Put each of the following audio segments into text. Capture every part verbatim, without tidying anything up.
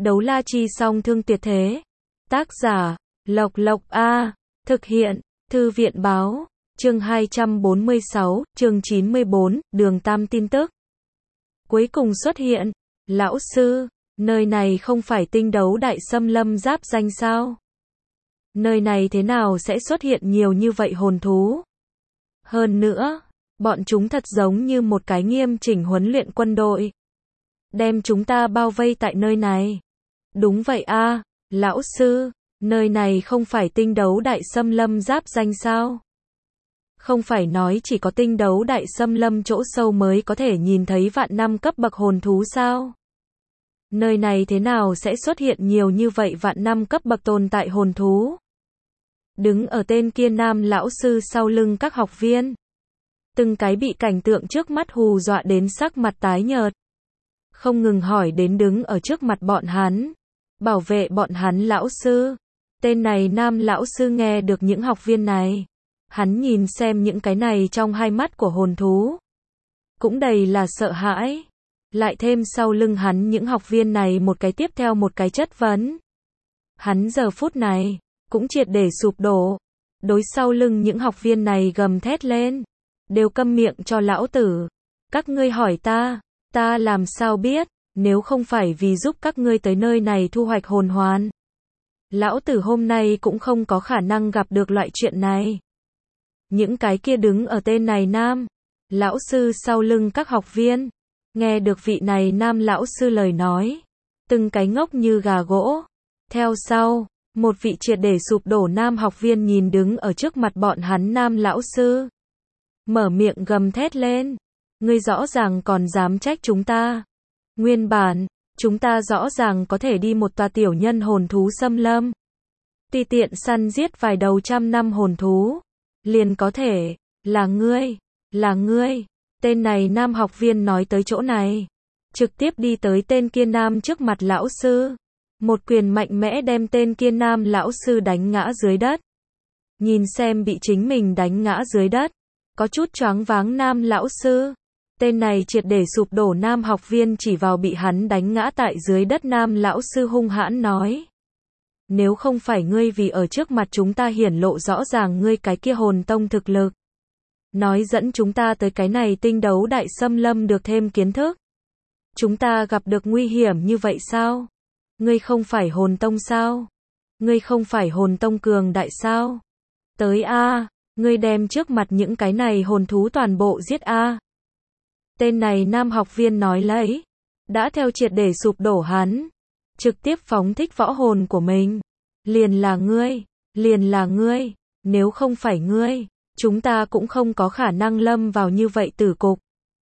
Đấu la chi song thương tuyệt thế. Tác giả, Lộc Lộc A. Thực hiện, Thư viện báo. Chương hai trăm bốn mươi sáu, chương chín mươi bốn, Đường Tam tin tức. Cuối cùng xuất hiện. Lão sư, nơi này không phải tinh đấu đại xâm lâm giáp danh sao? Nơi này thế nào sẽ xuất hiện nhiều như vậy hồn thú? Hơn nữa, bọn chúng thật giống như một cái nghiêm chỉnh huấn luyện quân đội. Đem chúng ta bao vây tại nơi này. Đúng vậy a, lão sư, nơi này không phải tinh đấu đại xâm lâm giáp danh sao? Không phải nói chỉ có tinh đấu đại xâm lâm chỗ sâu mới có thể nhìn thấy vạn năm cấp bậc hồn thú sao? Nơi này thế nào sẽ xuất hiện nhiều như vậy vạn năm cấp bậc tồn tại hồn thú? Đứng ở tên kia nam lão sư sau lưng các học viên. Từng cái bị cảnh tượng trước mắt hù dọa đến sắc mặt tái nhợt. Không ngừng hỏi đến đứng ở trước mặt bọn hắn. Bảo vệ bọn hắn lão sư. Tên này nam lão sư nghe được những học viên này. Hắn nhìn xem những cái này trong hai mắt của hồn thú. Cũng đầy là sợ hãi. Lại thêm sau lưng hắn những học viên này một cái tiếp theo một cái chất vấn. Hắn giờ phút này, cũng triệt để sụp đổ. Đối sau lưng những học viên này gầm thét lên. Đều câm miệng cho lão tử. Các ngươi hỏi ta, ta làm sao biết, nếu không phải vì giúp các ngươi tới nơi này thu hoạch hồn hoàn. Lão tử hôm nay cũng không có khả năng gặp được loại chuyện này. Những cái kia đứng ở tên này nam, lão sư sau lưng các học viên. Nghe được vị này nam lão sư lời nói. Từng cái ngốc như gà gỗ. Theo sau, một vị triệt để sụp đổ nam học viên nhìn đứng ở trước mặt bọn hắn nam lão sư. Mở miệng gầm thét lên. Ngươi rõ ràng còn dám trách chúng ta. Nguyên bản, chúng ta rõ ràng có thể đi một tòa tiểu nhân hồn thú xâm lâm. Tùy tiện săn giết vài đầu trăm năm hồn thú. Liền có thể, là ngươi, là ngươi. Tên này nam học viên nói tới chỗ này. Trực tiếp đi tới tên kia nam trước mặt lão sư. Một quyền mạnh mẽ đem tên kia nam lão sư đánh ngã dưới đất. Nhìn xem bị chính mình đánh ngã dưới đất. Có chút choáng váng nam lão sư. Tên này triệt để sụp đổ nam học viên chỉ vào bị hắn đánh ngã tại dưới đất nam lão sư hung hãn nói. Nếu không phải ngươi vì ở trước mặt chúng ta hiển lộ rõ ràng ngươi cái kia hồn tông thực lực. Nói dẫn chúng ta tới cái này tinh đấu đại xâm lâm được thêm kiến thức. Chúng ta gặp được nguy hiểm như vậy sao? Ngươi không phải hồn tông sao? Ngươi không phải hồn tông cường đại sao? Tới a, ngươi đem trước mặt những cái này hồn thú toàn bộ giết a. Tên này nam học viên nói lấy. Đã theo triệt để sụp đổ hắn. Trực tiếp phóng thích võ hồn của mình. Liền là ngươi, liền là ngươi, nếu không phải ngươi, chúng ta cũng không có khả năng lâm vào như vậy tử cục.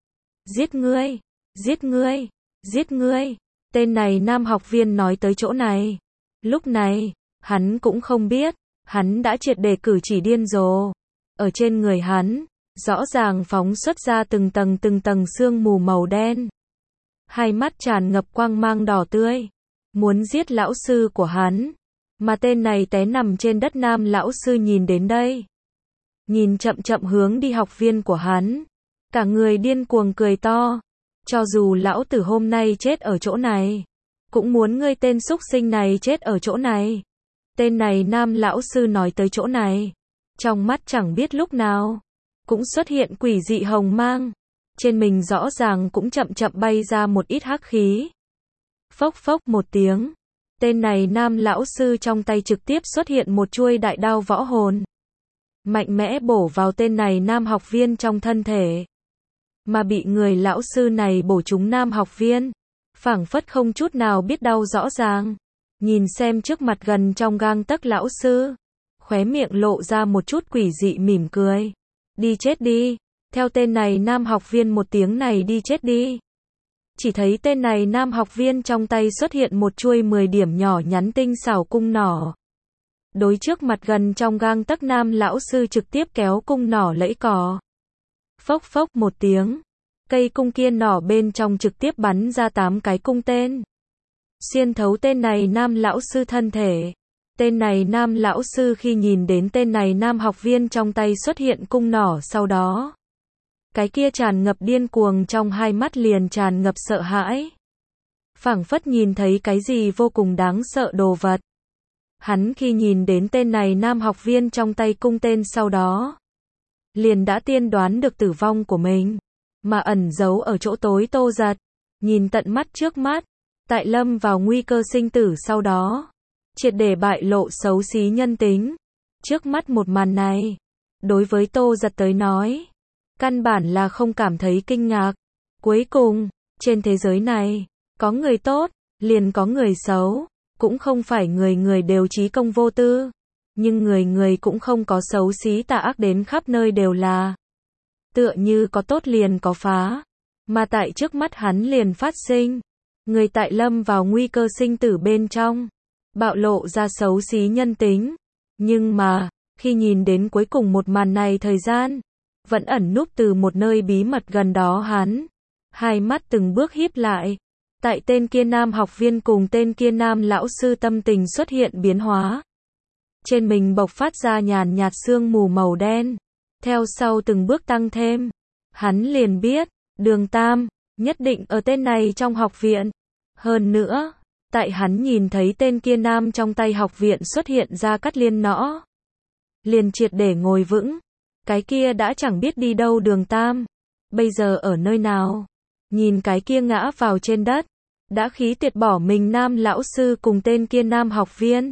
Giết ngươi, giết ngươi, giết ngươi. Tên này nam học viên nói tới chỗ này. Lúc này, hắn cũng không biết, hắn đã triệt để cử chỉ điên rồ. Ở trên người hắn, rõ ràng phóng xuất ra từng tầng từng tầng sương mù màu đen. Hai mắt tràn ngập quang mang đỏ tươi. Muốn giết lão sư của hắn. Mà tên này té nằm trên đất nam lão sư nhìn đến đây. Nhìn chậm chậm hướng đi học viên của hắn. Cả người điên cuồng cười to. Cho dù lão tử hôm nay chết ở chỗ này. Cũng muốn ngươi tên súc sinh này chết ở chỗ này. Tên này nam lão sư nói tới chỗ này. Trong mắt chẳng biết lúc nào. Cũng xuất hiện quỷ dị hồng mang. Trên mình rõ ràng cũng chậm chậm bay ra một ít hắc khí. Phốc phốc một tiếng. Tên này nam lão sư trong tay trực tiếp xuất hiện một chuôi đại đao võ hồn. Mạnh mẽ bổ vào tên này nam học viên trong thân thể. Mà bị người lão sư này bổ trúng nam học viên. Phảng phất không chút nào biết đau rõ ràng. Nhìn xem trước mặt gần trong gang tấc lão sư. Khóe miệng lộ ra một chút quỷ dị mỉm cười. Đi chết đi. Theo tên này nam học viên một tiếng này đi chết đi. Chỉ thấy tên này nam học viên trong tay xuất hiện một chuôi mười điểm nhỏ nhắn tinh xảo cung nỏ. Đối trước mặt gần trong gang tấc nam lão sư trực tiếp kéo cung nỏ lẫy cò. Phốc phốc một tiếng. Cây cung kia nỏ bên trong trực tiếp bắn ra tám cái cung tên. Xuyên thấu tên này nam lão sư thân thể. Tên này nam lão sư khi nhìn đến tên này nam học viên trong tay xuất hiện cung nỏ sau đó. Cái kia tràn ngập điên cuồng trong hai mắt liền tràn ngập sợ hãi. phảng phất nhìn thấy cái gì vô cùng đáng sợ đồ vật. Hắn khi nhìn đến tên này nam học viên trong tay cung tên sau đó, liền đã tiên đoán được tử vong của mình, mà ẩn giấu ở chỗ tối Tô Giật, nhìn tận mắt trước mắt, tại lâm vào nguy cơ sinh tử sau đó, triệt để bại lộ xấu xí nhân tính. Trước mắt một màn này, đối với Tô Giật tới nói, căn bản là không cảm thấy kinh ngạc. Cuối cùng, trên thế giới này, có người tốt, liền có người xấu, cũng không phải người người đều trí công vô tư, nhưng người người cũng không có xấu xí tà ác đến khắp nơi đều là. Tựa như có tốt liền có phá, mà tại trước mắt hắn liền phát sinh, người tại lâm vào nguy cơ sinh tử bên trong, bạo lộ ra xấu xí nhân tính. Nhưng mà, khi nhìn đến cuối cùng một màn này thời gian, vẫn ẩn núp từ một nơi bí mật gần đó hắn, hai mắt từng bước híp lại. Tại tên kia nam học viên cùng tên kia nam lão sư tâm tình xuất hiện biến hóa. Trên mình bộc phát ra nhàn nhạt sương mù màu đen. Theo sau từng bước tăng thêm. Hắn liền biết, Đường Tam, nhất định ở tên này trong học viện. Hơn nữa, tại hắn nhìn thấy tên kia nam trong tay học viện xuất hiện ra cắt liên nõ. Liền triệt để ngồi vững. Cái kia đã chẳng biết đi đâu Đường Tam. Bây giờ ở nơi nào? Nhìn cái kia ngã vào trên đất, đã khí tuyệt bỏ mình nam lão sư cùng tên kia nam học viên.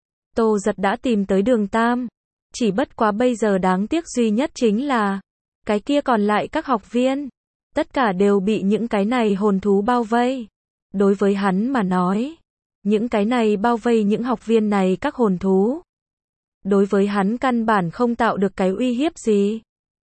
Tô Giật đã tìm tới Đường Tam. Chỉ bất quá bây giờ đáng tiếc duy nhất chính là, cái kia còn lại các học viên, tất cả đều bị những cái này hồn thú bao vây. Đối với hắn mà nói, những cái này bao vây những học viên này các hồn thú. Đối với hắn căn bản không tạo được cái uy hiếp gì.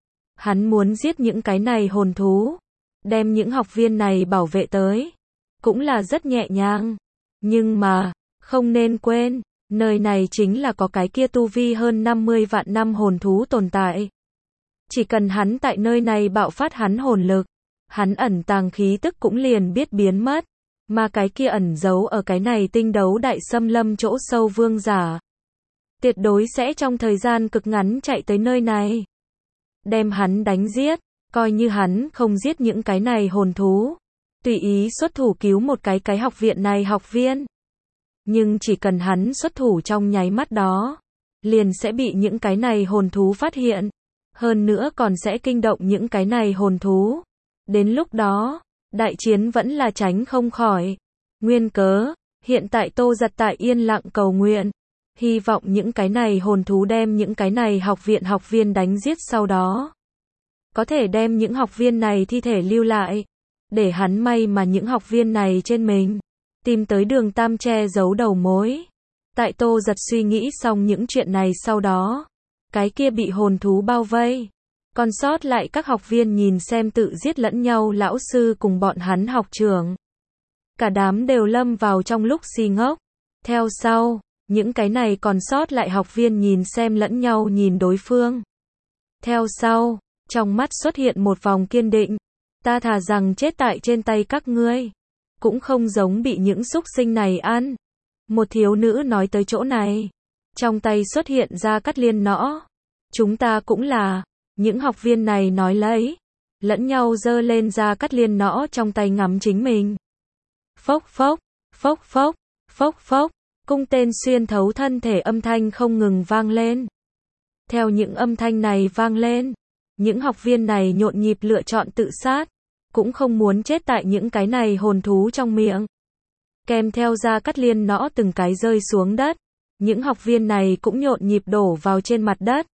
Hắn muốn giết những cái này hồn thú, đem những học viên này bảo vệ tới, cũng là rất nhẹ nhàng. Nhưng mà, không nên quên, nơi này chính là có cái kia tu vi hơn năm mươi vạn năm hồn thú tồn tại. Chỉ cần hắn tại nơi này bạo phát hắn hồn lực, hắn ẩn tàng khí tức cũng liền biết biến mất. Mà cái kia ẩn giấu ở cái này tinh đấu đại xâm lâm chỗ sâu vương giả, tuyệt đối sẽ trong thời gian cực ngắn chạy tới nơi này, đem hắn đánh giết. Coi như hắn không giết những cái này hồn thú, tùy ý xuất thủ cứu một cái cái học viện này học viên. Nhưng chỉ cần hắn xuất thủ trong nháy mắt đó, liền sẽ bị những cái này hồn thú phát hiện. Hơn nữa còn sẽ kinh động những cái này hồn thú. Đến lúc đó, đại chiến vẫn là tránh không khỏi. Nguyên cớ, hiện tại Tô Giật tại yên lặng cầu nguyện. Hy vọng những cái này hồn thú đem những cái này học viện học viên đánh giết sau đó. Có thể đem những học viên này thi thể lưu lại. Để hắn may mà những học viên này trên mình. Tìm tới Đường Tam che giấu đầu mối. Tại Tô Giật suy nghĩ xong những chuyện này sau đó. Cái kia bị hồn thú bao vây. Còn sót lại các học viên nhìn xem tự giết lẫn nhau lão sư cùng bọn hắn học trưởng. Cả đám đều lâm vào trong lúc si ngốc. Theo sau, những cái này còn sót lại học viên nhìn xem lẫn nhau nhìn đối phương. Theo sau, trong mắt xuất hiện một vòng kiên định. Ta thà rằng chết tại trên tay các ngươi, cũng không giống bị những súc sinh này ăn. Một thiếu nữ nói tới chỗ này, trong tay xuất hiện ra cắt liên nõ. Chúng ta cũng là, những học viên này nói lấy, lẫn nhau giơ lên ra cắt liên nõ trong tay ngắm chính mình. Phốc phốc, phốc phốc, phốc phốc, cung tên xuyên thấu thân thể âm thanh không ngừng vang lên. Theo những âm thanh này vang lên, những học viên này nhộn nhịp lựa chọn tự sát, cũng không muốn chết tại những cái này hồn thú trong miệng. Kèm theo ra cắt liên nõ từng cái rơi xuống đất, những học viên này cũng nhộn nhịp đổ vào trên mặt đất.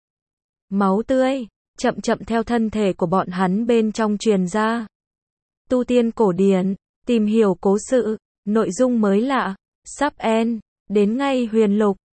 Máu tươi, chậm chậm theo thân thể của bọn hắn bên trong truyền ra. Tu tiên cổ điển, tìm hiểu cố sự, nội dung mới lạ, sắp end, đến ngay huyền lục.